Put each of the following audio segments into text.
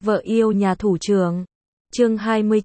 Vợ yêu nhà thủ trưởng. Chương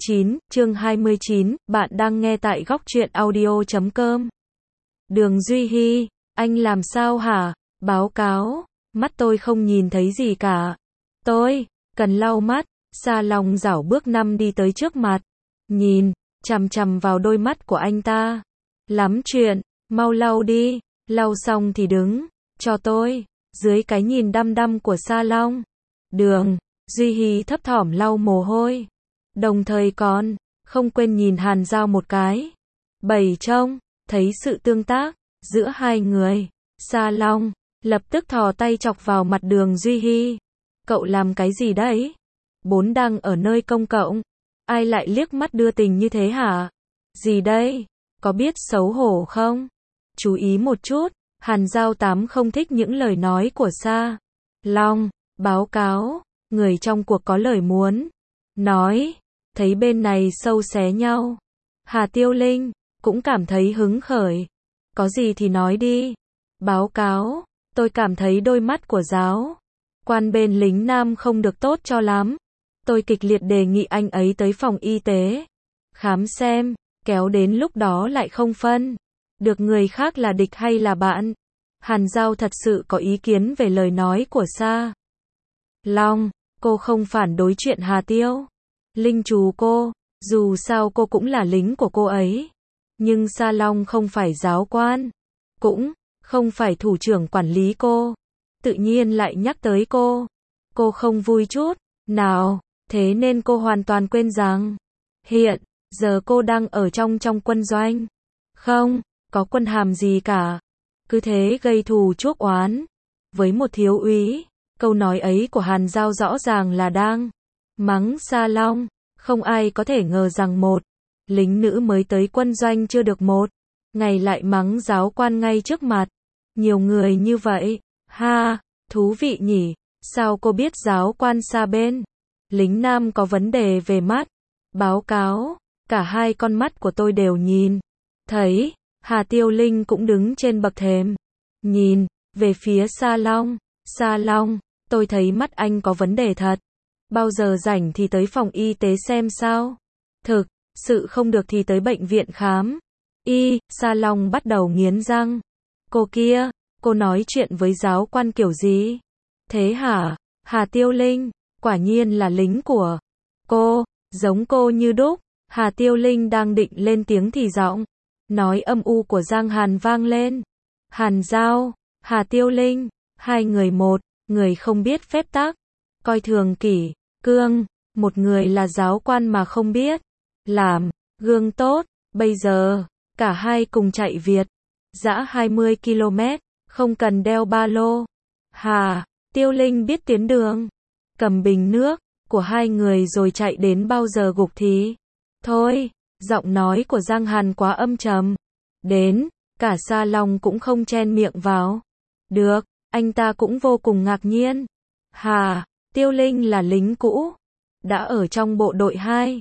29, bạn đang nghe tại góc truyện audio.com. Đường Duy Hi, anh làm sao hả? Báo cáo, mắt tôi không nhìn thấy gì cả. Tôi cần lau mắt. Sa Long dảo bước năm đi tới trước mặt, nhìn chằm chằm vào đôi mắt của anh ta. Lắm chuyện, mau lau đi. Lau xong thì đứng cho tôi. Dưới cái nhìn đăm đăm của Sa Long, Đường Duy Hi thấp thỏm lau mồ hôi, đồng thời còn không quên nhìn Hàn Dao một cái. Bày trông thấy sự tương tác giữa hai người, Sa Long lập tức thò tay chọc vào mặt Đường Duy Hi. Cậu làm cái gì đấy? Bốn đang ở nơi công cộng, ai lại liếc mắt đưa tình như thế hả? Gì đây? Có biết xấu hổ không? Chú ý một chút. Hàn Dao Tám không thích những lời nói của Sa Long. Báo cáo, người trong cuộc có lời muốn nói. Thấy bên này sâu xé nhau, Hà Tiêu Linh cũng cảm thấy hứng khởi. Có gì thì nói đi. Báo cáo, tôi cảm thấy đôi mắt của giáo quan bên lính Nam không được tốt cho lắm. Tôi kịch liệt đề nghị anh ấy tới phòng y tế khám xem, kéo đến lúc đó lại không phân được người khác là địch hay là bạn. Hàn Dao thật sự có ý kiến về lời nói của Sa Long. Cô không phản đối chuyện Hà Tiêu Linh trù cô, dù sao cô cũng là lính của cô ấy. Nhưng Sa Long không phải giáo quan, cũng không phải thủ trưởng quản lý cô, tự nhiên lại nhắc tới cô. Cô không vui chút nào, thế nên cô hoàn toàn quên rằng hiện giờ cô đang ở trong quân doanh, không có quân hàm gì cả. Cứ thế gây thù chuốc oán với một thiếu úy. Câu nói ấy của Hàn Dao rõ ràng là đang mắng Sa Long. Không ai có thể ngờ rằng một lính nữ mới tới quân doanh chưa được một ngày lại mắng giáo quan ngay trước mặt nhiều người như vậy. Ha, thú vị nhỉ. Sao cô biết giáo quan Sa bên lính Nam có vấn đề về mắt? Báo cáo, cả hai con mắt của tôi đều nhìn thấy. Hà Tiêu Linh cũng đứng trên bậc thềm, nhìn về phía Sa Long. Sa Long, tôi thấy mắt anh có vấn đề thật. Bao giờ rảnh thì tới phòng y tế xem sao. Thực sự không được thì tới bệnh viện khám. Sa Long bắt đầu nghiến răng. Cô kia, cô nói chuyện với giáo quan kiểu gì thế hả? Hà Tiêu Linh, quả nhiên là lính của cô, giống cô như đúc. Hà Tiêu Linh đang định lên tiếng thì giọng nói âm u của Giang Hàn vang lên. Hàn Dao, Hà Tiêu Linh, hai người một người không biết phép tắc, coi thường kỷ cương, một người là giáo quan mà không biết làm gương tốt. Bây giờ cả hai cùng chạy Việt dã 20 km, không cần đeo ba lô. Hà Tiêu Linh biết tiến đường, cầm bình nước của hai người rồi chạy đến bao giờ gục thì thôi. Giọng nói của Giang Hàn quá âm trầm, đến cả Sa Long cũng không chen miệng vào được. Anh ta cũng vô cùng ngạc nhiên. Hà Tiêu Linh là lính cũ, đã ở trong bộ đội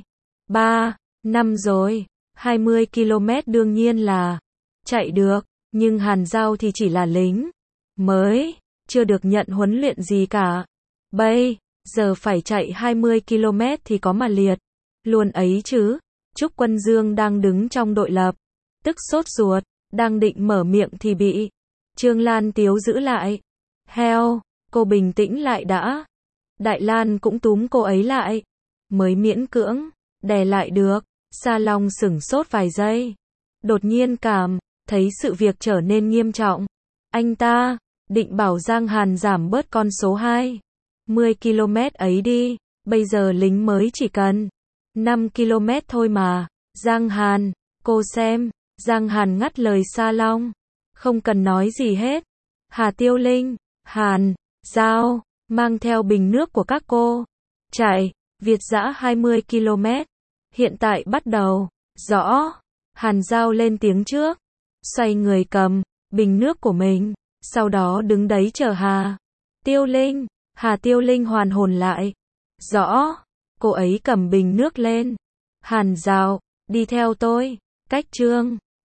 2-3 năm rồi, 20 km đương nhiên là chạy được. Nhưng Hàn Dao thì chỉ là lính mới, chưa được nhận huấn luyện gì cả. Bây giờ phải chạy 20 km thì có mà liệt luôn ấy chứ. Trúc Quân Dương đang đứng trong đội lập tức sốt ruột, đang định mở miệng thì bị Trương Lan Tiếu giữ lại. Heo, cô bình tĩnh lại đã. Đại Lan cũng túm cô ấy lại, mới miễn cưỡng đè lại được. Sa Long sửng sốt vài giây, đột nhiên cảm thấy sự việc trở nên nghiêm trọng. Anh ta định bảo Giang Hàn giảm bớt con số 20 km ấy đi. Bây giờ lính mới chỉ cần 5 km thôi mà. Giang Hàn, cô xem. Giang Hàn ngắt lời Sa Long. Không cần nói gì hết. Hà Tiêu Linh, Hàn Dao, mang theo bình nước của các cô, chạy Việt dã 20 km. Hiện tại bắt đầu. Rõ. Hàn Dao lên tiếng trước, xoay người cầm bình nước của mình, sau đó đứng đấy chờ Hà Tiêu Linh. Hà Tiêu Linh hoàn hồn lại. Rõ. Cô ấy cầm bình nước lên. Hàn Dao, đi theo tôi. Cách Trương